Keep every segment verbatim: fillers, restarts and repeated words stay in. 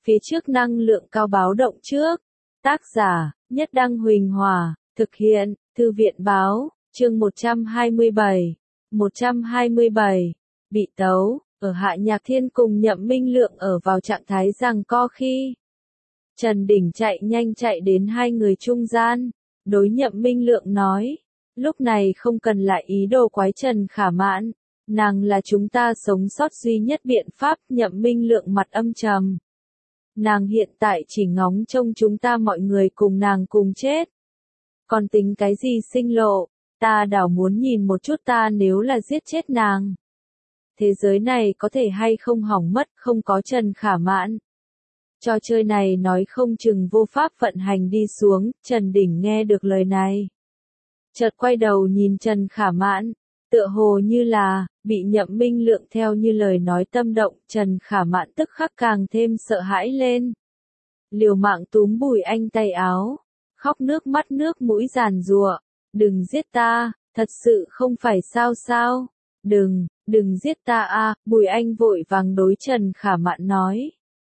phía trước năng lượng cao báo động trước. Tác giả, Nhất Đăng Huỳnh Hòa, thực hiện, Thư viện Báo, chương một trăm hai mươi bảy. một trăm hai mươi bảy. Bị tấu, ở Hạ Nhạc Thiên cùng Nhậm Minh Lượng ở vào trạng thái giằng co khi Trần Đỉnh chạy nhanh chạy đến hai người trung gian, đối Nhậm Minh Lượng nói, lúc này không cần lại ý đồ quái Trần Khả Mạn, nàng là chúng ta sống sót duy nhất biện pháp. Nhậm Minh Lượng mặt âm trầm. Nàng hiện tại chỉ ngóng trông chúng ta mọi người cùng nàng cùng chết. Còn tính cái gì sinh lộ, ta đảo muốn nhìn một chút ta nếu là giết chết nàng. Thế giới này có thể hay không hỏng mất không có Trần Khả Mạn. Trò chơi này nói không chừng vô pháp vận hành đi xuống. Trần Đỉnh nghe được lời này, chợt quay đầu nhìn Trần Khả Mạn, tựa hồ như là bị Nhậm Minh Lượng theo như lời nói tâm động. Trần Khả Mạn tức khắc càng thêm sợ hãi lên, liều mạng túm Bùi Anh tay áo, khóc nước mắt nước mũi giàn giụa, đừng giết ta, thật sự không phải sao sao, đừng, đừng giết ta a. Bùi Anh vội vàng đối Trần Khả Mạn nói,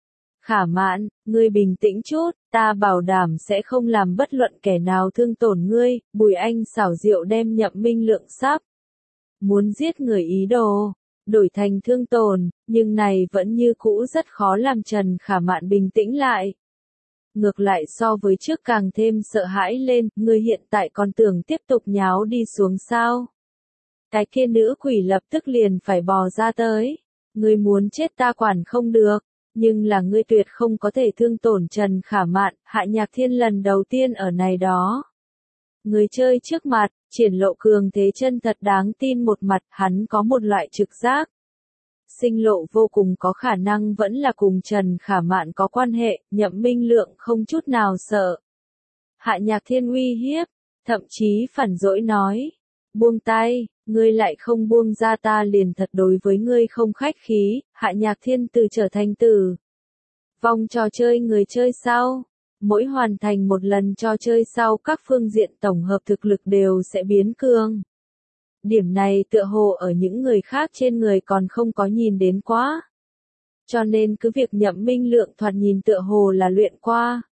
Khả Mạn, ngươi bình tĩnh chút, ta bảo đảm sẽ không làm bất luận kẻ nào thương tổn ngươi. Bùi Anh xảo diệu đem Nhậm Minh Lượng sắp muốn giết người ý đồ đổi thành thương tổn, nhưng này vẫn như cũ rất khó làm Trần Khả Mạn bình tĩnh lại. Ngược lại so với trước càng thêm sợ hãi lên. Ngươi hiện tại còn tưởng tiếp tục nháo đi xuống sao? Cái kia nữ quỷ lập tức liền phải bò ra tới. Ngươi muốn chết ta quản không được, nhưng là ngươi tuyệt không có thể thương tổn Trần Khả Mạn. Hạ Nhạc Thiên lần đầu tiên ở này đó người chơi trước mặt, triển lộ cường thế chân thật đáng tin một mặt. Hắn có một loại trực giác, sinh lộ vô cùng có khả năng vẫn là cùng Trần Khả Mạn có quan hệ. Nhậm Minh Lượng không chút nào sợ Hạ Nhạc Thiên uy hiếp, thậm chí phản dỗi nói, buông tay, ngươi lại không buông ra ta liền thật đối với ngươi không khách khí. Hạ Nhạc Thiên từ trở thành tử vong trò chơi người chơi sau, mỗi hoàn thành một lần trò chơi sau các phương diện tổng hợp thực lực đều sẽ biến cường. Điểm này tựa hồ ở những người khác trên người còn không có nhìn đến quá. Cho nên cứ việc Nhậm Minh Lượng thoạt nhìn tựa hồ là luyện qua.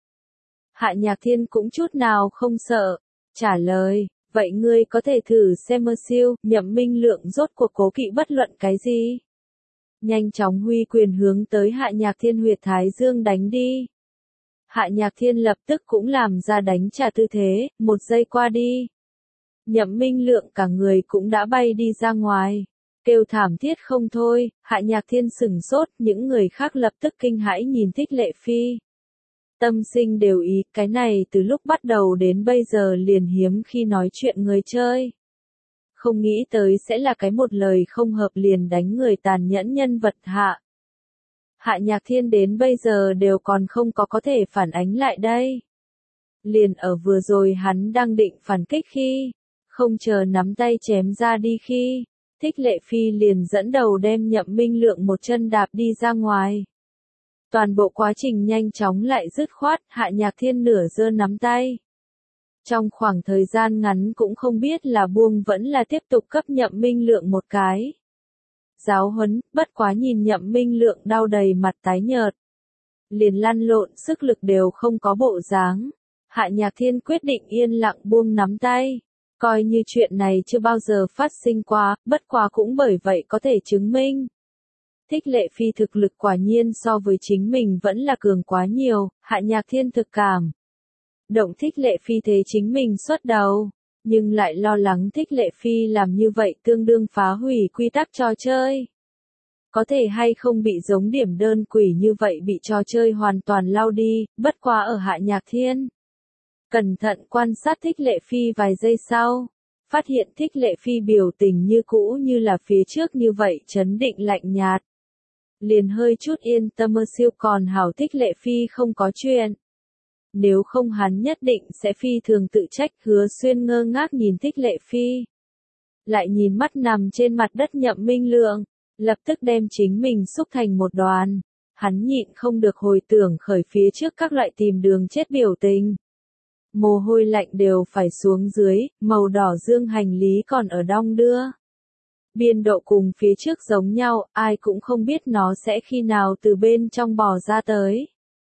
Hạ Nhạc Thiên cũng chút nào không sợ, trả lời, vậy ngươi có thể thử xem mơ siêu. Nhậm Minh Lượng rốt cuộc cố kỵ bất luận cái gì, nhanh chóng huy quyền hướng tới Hạ Nhạc Thiên huyệt thái dương đánh đi. Hạ Nhạc Thiên lập tức cũng làm ra đánh trả tư thế. Một giây qua đi, Nhậm Minh Lượng cả người cũng đã bay đi ra ngoài, kêu thảm thiết không thôi. Hạ Nhạc Thiên sửng sốt, những người khác lập tức kinh hãi nhìn Thích Lệ Phi. Tâm sinh đều ý, cái này từ lúc bắt đầu đến bây giờ liền hiếm khi nói chuyện người chơi. Không nghĩ tới sẽ là cái một lời không hợp liền đánh người tàn nhẫn nhân vật. Hạ Hạ Nhạc Thiên đến bây giờ đều còn không có có thể phản ánh lại đây. Liền ở vừa rồi hắn đang định phản kích khi, không chờ nắm tay chém ra đi khi, Thích Lệ Phi liền dẫn đầu đem Nhậm Minh Lượng một chân đạp đi ra ngoài. Toàn bộ quá trình nhanh chóng lại dứt khoát. Hạ Nhạc Thiên nửa giơ nắm tay, trong khoảng thời gian ngắn cũng không biết là buông vẫn là tiếp tục cấp Nhậm Minh Lượng một cái giáo huấn. Bất quá nhìn Nhậm Minh Lượng đau đầy mặt tái nhợt, liền lăn lộn sức lực đều không có bộ dáng, Hạ Nhạc Thiên quyết định yên lặng buông nắm tay, coi như chuyện này chưa bao giờ phát sinh qua. Bất quá cũng bởi vậy có thể chứng minh Thích Lệ Phi thực lực quả nhiên so với chính mình vẫn là cường quá nhiều. Hạ Nhạc Thiên thực cảm động Thích Lệ Phi thế chính mình xuất đầu, nhưng lại lo lắng Thích Lệ Phi làm như vậy tương đương phá hủy quy tắc trò chơi. Có thể hay không bị giống điểm đơn quỷ như vậy bị trò chơi hoàn toàn lau đi. Bất quá ở Hạ Nhạc Thiên cẩn thận quan sát Thích Lệ Phi vài giây sau, phát hiện Thích Lệ Phi biểu tình như cũ như là phía trước như vậy trấn định lạnh nhạt. Liền hơi chút yên tâm mơ siêu còn hảo Thích Lệ Phi không có chuyện. Nếu không hắn nhất định sẽ phi thường tự trách. Hứa Xuyên ngơ ngác nhìn Thích Lệ Phi, lại nhìn mắt nằm trên mặt đất Nhậm Minh Lượng, lập tức đem chính mình xúc thành một đoàn. Hắn nhịn không được hồi tưởng khởi phía trước các loại tìm đường chết biểu tình. Mồ hôi lạnh đều phải xuống dưới, màu đỏ dương hành lý còn ở đong đưa. Biên độ cùng phía trước giống nhau, ai cũng không biết nó sẽ khi nào từ bên trong bò ra tới.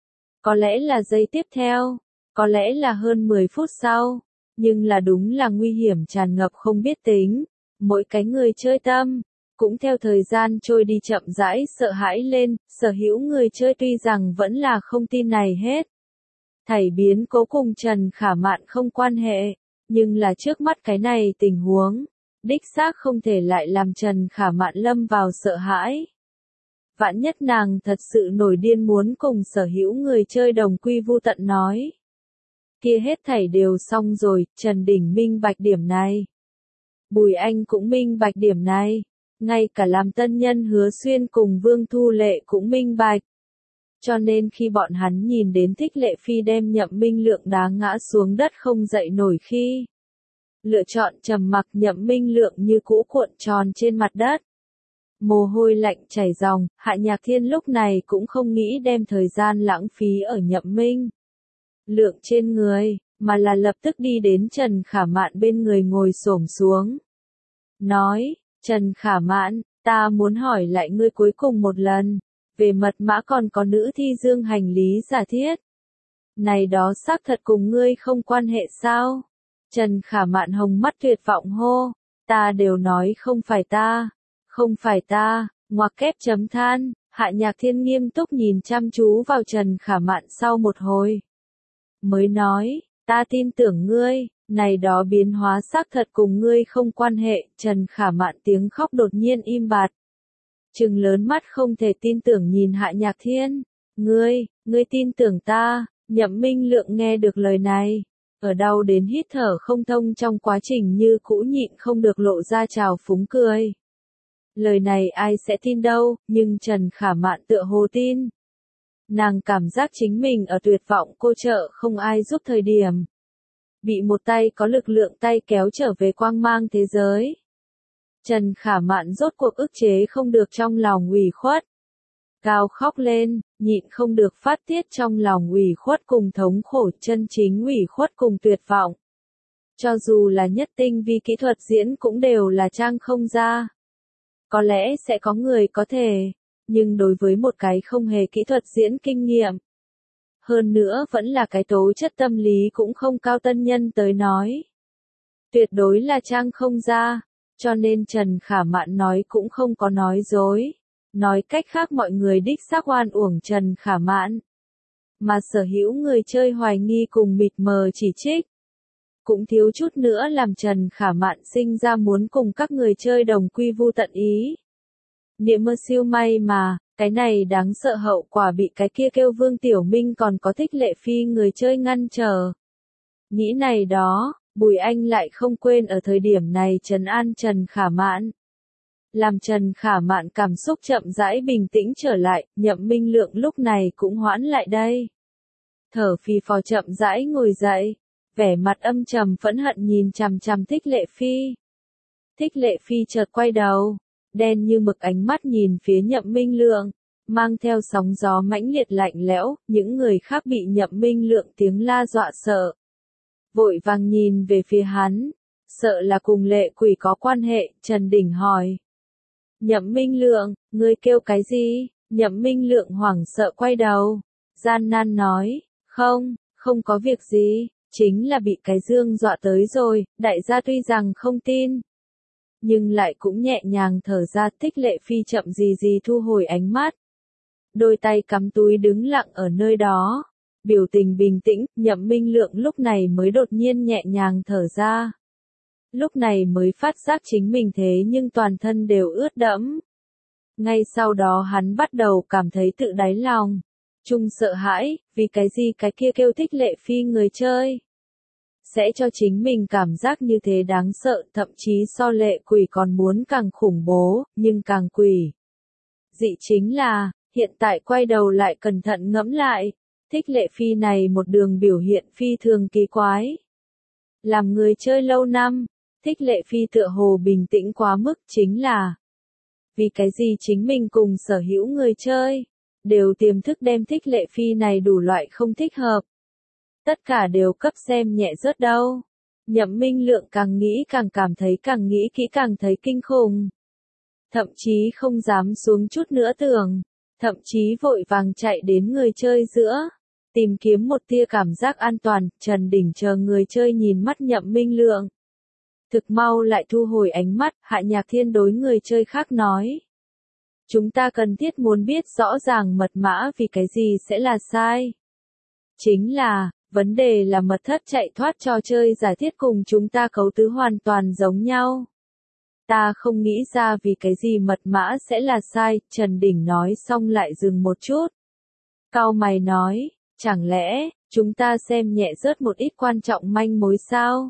Có lẽ là giây tiếp theo, có lẽ là hơn mười phút sau, nhưng là đúng là nguy hiểm tràn ngập không biết tính. Mỗi cái người chơi tâm, cũng theo thời gian trôi đi chậm rãi sợ hãi lên, sở hữu người chơi tuy rằng vẫn là không tin này hết. Thảy biến cố cùng Trần Khả Mạn không quan hệ, nhưng là trước mắt cái này tình huống, đích xác không thể lại làm Trần Khả Mạn lâm vào sợ hãi. Vạn nhất nàng thật sự nổi điên muốn cùng sở hữu người chơi đồng quy vu tận nói. Kia hết thảy đều xong rồi, Trần Đình minh bạch điểm này. Bùi Anh cũng minh bạch điểm này, ngay cả làm tân nhân Hứa Xuyên cùng Vương Thu Lệ cũng minh bạch. Cho nên khi bọn hắn nhìn đến Thích Lệ Phi đem Nhậm Minh Lượng đá ngã xuống đất không dậy nổi khi lựa chọn trầm mặc, Nhậm Minh Lượng như cũ cuộn tròn trên mặt đất. Mồ hôi lạnh chảy ròng, Hạ Nhạc Thiên lúc này cũng không nghĩ đem thời gian lãng phí ở Nhậm Minh Lượng trên người, mà là lập tức đi đến Trần Khả Mạn bên người ngồi xổm xuống. Nói, Trần Khả Mạn, ta muốn hỏi lại ngươi cuối cùng một lần, về mật mã còn có nữ thi dương hành lý giả thiết. Này đó xác thật cùng ngươi không quan hệ sao? Trần Khả Mạn hồng mắt tuyệt vọng hô, ta đều nói không phải ta, không phải ta, ngoặc kép chấm than. Hạ Nhạc Thiên nghiêm túc nhìn chăm chú vào Trần Khả Mạn sau một hồi. Mới nói, ta tin tưởng ngươi, này đó biến hóa xác thật cùng ngươi không quan hệ. Trần Khả Mạn tiếng khóc đột nhiên im bặt. Trừng lớn mắt không thể tin tưởng nhìn Hạ Nhạc Thiên. Ngươi, ngươi tin tưởng ta. Nhậm Minh Lượng nghe được lời này, ở đau đến hít thở không thông trong quá trình như cũ nhịn không được lộ ra trào phúng cười. Lời này ai sẽ tin đâu, nhưng Trần Khả Mạn tựa hồ tin. Nàng cảm giác chính mình ở tuyệt vọng cô trợ không ai giúp thời điểm. Bị một tay có lực lượng tay kéo trở về quang mang thế giới. Trần Khả Mạn rốt cuộc ức chế không được trong lòng ủy khuất. Cao khóc lên, nhịn không được phát tiết trong lòng ủy khuất cùng thống khổ, chân chính ủy khuất cùng tuyệt vọng. Cho dù là nhất tinh vi kỹ thuật diễn cũng đều là trang không ra. Có lẽ sẽ có người có thể, nhưng đối với một cái không hề kỹ thuật diễn kinh nghiệm. Hơn nữa vẫn là cái tố chất tâm lý cũng không cao tân nhân tới nói. Tuyệt đối là trang không ra, cho nên Trần Khả Mạn nói cũng không có nói dối. Nói cách khác mọi người đích xác oan uổng Trần Khả Mạn. Mà sở hữu người chơi hoài nghi cùng mịt mờ chỉ trích. Cũng thiếu chút nữa làm Trần Khả Mạn sinh ra muốn cùng các người chơi đồng quy vu tận ý. Niệm mơ siêu may mà, cái này đáng sợ hậu quả bị cái kia kêu Vương Tiểu Minh còn có Thích Lệ Phi người chơi ngăn trở. Nghĩ này đó, Bùi Anh lại không quên ở thời điểm này trấn an Trần Khả Mạn. Làm Trần Khả Mạn cảm xúc chậm rãi bình tĩnh trở lại, Nhậm Minh Lượng lúc này cũng hoãn lại đây. Thở phì phò chậm rãi ngồi dậy, vẻ mặt âm trầm phẫn hận nhìn chằm chằm Thích Lệ Phi. Thích Lệ Phi chợt quay đầu, đen như mực ánh mắt nhìn phía Nhậm Minh Lượng, mang theo sóng gió mãnh liệt lạnh lẽo, những người khác bị Nhậm Minh Lượng tiếng la dọa sợ. Vội vàng nhìn về phía hắn, sợ là cùng lệ quỷ có quan hệ, Trần Đình hỏi. Nhậm Minh Lượng, ngươi kêu cái gì? Nhậm Minh Lượng hoảng sợ quay đầu, gian nan nói, không, không có việc gì, chính là bị cái dương dọa tới rồi, đại gia tuy rằng không tin. Nhưng lại cũng nhẹ nhàng thở ra. Thích Lệ Phi chậm gì gì thu hồi ánh mắt. Đôi tay cắm túi đứng lặng ở nơi đó. Biểu tình bình tĩnh, Nhậm Minh Lượng lúc này mới đột nhiên nhẹ nhàng thở ra. Lúc này mới phát giác chính mình thế nhưng toàn thân đều ướt đẫm. Ngay sau đó hắn bắt đầu cảm thấy tự đáy lòng. Chung sợ hãi, vì cái gì cái kia kêu Thích Lệ Phi người chơi. Sẽ cho chính mình cảm giác như thế đáng sợ, thậm chí so lệ quỷ còn muốn càng khủng bố, nhưng càng quỷ. Dị chính là, hiện tại quay đầu lại cẩn thận ngẫm lại, Thích Lệ Phi này một đường biểu hiện phi thường kỳ quái. Làm người chơi lâu năm, Thích Lệ Phi tựa hồ bình tĩnh quá mức chính là vì cái gì chính mình cùng sở hữu người chơi, đều tiềm thức đem Thích Lệ Phi này đủ loại không thích hợp. Tất cả đều cấp xem nhẹ rớt đâu. Nhậm Minh Lượng càng nghĩ càng cảm thấy càng nghĩ kỹ càng thấy kinh khủng. Thậm chí không dám xuống chút nữa tưởng. Thậm chí vội vàng chạy đến người chơi giữa. Tìm kiếm một tia cảm giác an toàn, Trần Đình chờ người chơi nhìn mắt Nhậm Minh Lượng. Thực mau lại thu hồi ánh mắt, Hạ Nhạc Thiên đối người chơi khác nói. Chúng ta cần thiết muốn biết rõ ràng mật mã vì cái gì sẽ là sai. Chính là, vấn đề là mật thất chạy thoát trò chơi giả thiết cùng chúng ta cấu tứ hoàn toàn giống nhau. Ta không nghĩ ra vì cái gì mật mã sẽ là sai, Trần Đình nói xong lại dừng một chút. Cau mày nói, chẳng lẽ, chúng ta xem nhẹ rớt một ít quan trọng manh mối sao?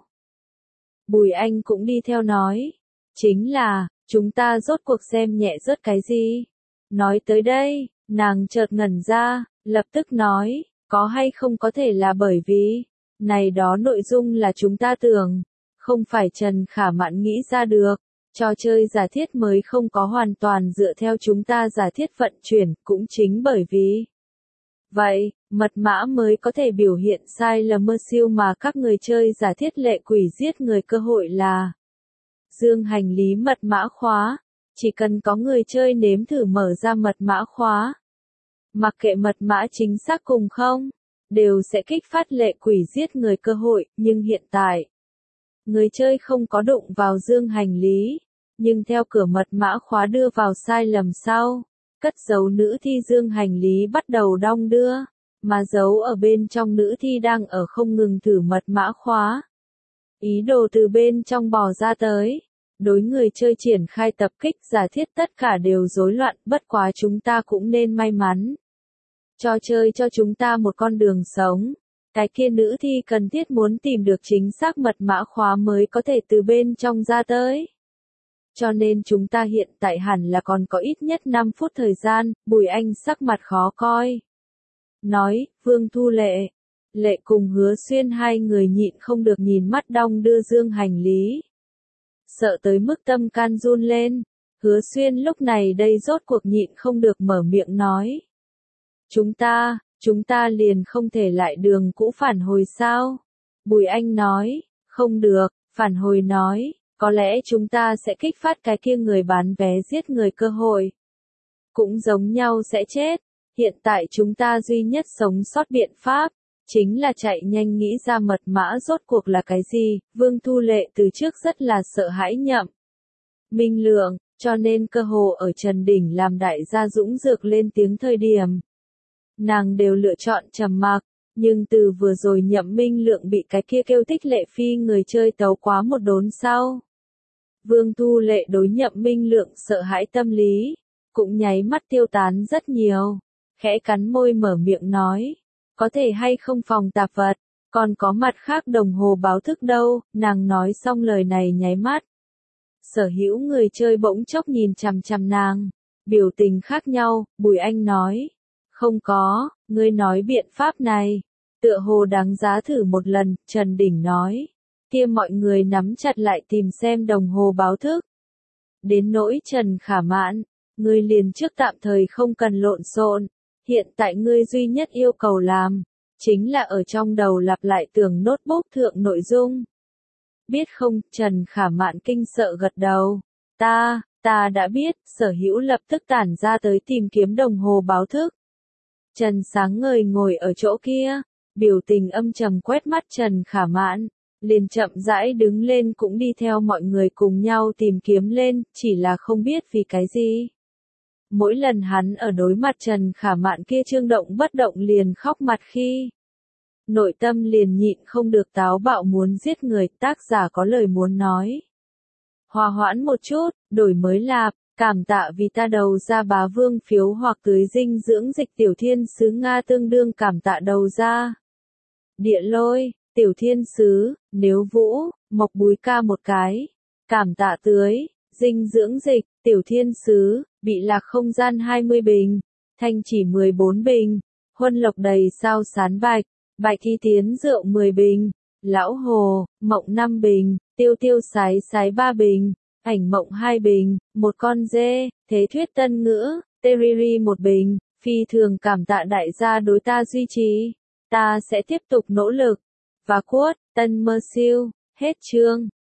Bùi Anh cũng đi theo nói, chính là, chúng ta rốt cuộc xem nhẹ rớt cái gì? Nói tới đây, nàng chợt ngẩn ra, lập tức nói, có hay không có thể là bởi vì, này đó nội dung là chúng ta tưởng, không phải Trần Khả Mạn nghĩ ra được, trò chơi giả thiết mới không có hoàn toàn dựa theo chúng ta giả thiết vận chuyển, cũng chính bởi vì. Vậy, mật mã mới có thể biểu hiện sai lầm mơ siêu mà các người chơi giả thiết lệ quỷ giết người cơ hội là dương hành lý mật mã khóa, chỉ cần có người chơi nếm thử mở ra mật mã khóa. Mặc kệ mật mã chính xác cùng không, đều sẽ kích phát lệ quỷ giết người cơ hội, nhưng hiện tại, người chơi không có đụng vào dương hành lý, nhưng theo cửa mật mã khóa đưa vào sai lầm sau, cất giấu nữ thi dương hành lý bắt đầu đong đưa, mà giấu ở bên trong nữ thi đang ở không ngừng thử mật mã khóa. Ý đồ từ bên trong bò ra tới, đối người chơi triển khai tập kích giả thiết tất cả đều rối loạn, bất quá chúng ta cũng nên may mắn. Trò chơi cho chúng ta một con đường sống. Cái kia nữ thi cần thiết muốn tìm được chính xác mật mã khóa mới có thể từ bên trong ra tới. Cho nên chúng ta hiện tại hẳn là còn có ít nhất năm phút thời gian, Bùi Anh sắc mặt khó coi. Nói, Vương Thu Lệ. Lệ cùng Hứa Xuyên hai người nhịn không được nhìn mắt đong đưa dương hành lý. Sợ tới mức tâm can run lên, Hứa Xuyên lúc này đây rốt cuộc nhịn không được mở miệng nói. Chúng ta, chúng ta liền không thể lại đường cũ phản hồi sao? Bùi Anh nói, không được, phản hồi nói, có lẽ chúng ta sẽ kích phát cái kia người bán vé giết người cơ hội. Cũng giống nhau sẽ chết, hiện tại chúng ta duy nhất sống sót biện pháp, chính là chạy nhanh nghĩ ra mật mã rốt cuộc là cái gì, Vương Thu Lệ từ trước rất là sợ hãi Nhậm Minh Lượng, cho nên cơ hồ ở Trần Đỉnh làm đại gia dũng dược lên tiếng thời điểm. Nàng đều lựa chọn trầm mặc, nhưng từ vừa rồi Nhậm Minh Lượng bị cái kia kêu Tích Lệ Phi người chơi tấu quá một đốn sau. Vương Thu Lệ đối Nhậm Minh Lượng sợ hãi tâm lý, cũng nháy mắt tiêu tán rất nhiều, khẽ cắn môi mở miệng nói, có thể hay không phòng tạp vật, còn có mặt khác đồng hồ báo thức đâu, nàng nói xong lời này nháy mắt. Sở hữu người chơi bỗng chốc nhìn chằm chằm nàng, biểu tình khác nhau, Bùi Anh nói. Không có, ngươi nói biện pháp này, tựa hồ đáng giá thử một lần, Trần Đỉnh nói. Kia mọi người nắm chặt lại tìm xem đồng hồ báo thức. Đến nỗi Trần Khả Mạn, ngươi liền trước tạm thời không cần lộn xộn, hiện tại ngươi duy nhất yêu cầu làm, chính là ở trong đầu lặp lại tưởng notebook thượng nội dung. Biết không, Trần Khả Mạn kinh sợ gật đầu. Ta, ta đã biết, Sở Hữu lập tức tản ra tới tìm kiếm đồng hồ báo thức. Trần Sáng Ngời ngồi ở chỗ kia, biểu tình âm trầm quét mắt Trần Khả Mạn, liền chậm rãi đứng lên cũng đi theo mọi người cùng nhau tìm kiếm lên, chỉ là không biết vì cái gì. Mỗi lần hắn ở đối mặt Trần Khả Mạn kia trương động bất động liền khóc mặt khi. Nội tâm liền nhịn không được táo bạo muốn giết người, tác giả có lời muốn nói. Hòa hoãn một chút, đổi mới lạp. Cảm tạ vì ta đầu ra bá vương phiếu hoặc tưới dinh dưỡng dịch tiểu thiên sứ Nga tương đương cảm tạ đầu ra. Địa lôi, tiểu thiên sứ, nếu vũ, mộc búi ca một cái. Cảm tạ tưới, dinh dưỡng dịch, tiểu thiên sứ, bị lạc không gian hai mươi bình. Thanh chỉ mười bốn bình. Huân lộc đầy sao sán bạch. Bạch thi tiến rượu mười bình. Lão hồ, mộng năm bình. Tiêu tiêu sái sái ba bình. Ảnh mộng hai bình, một con dê, thế thuyết tân ngữ, Teriri một bình, phi thường cảm tạ đại gia đối ta duy trì, ta sẽ tiếp tục nỗ lực. Và quote, tân mơ siêu, hết chương.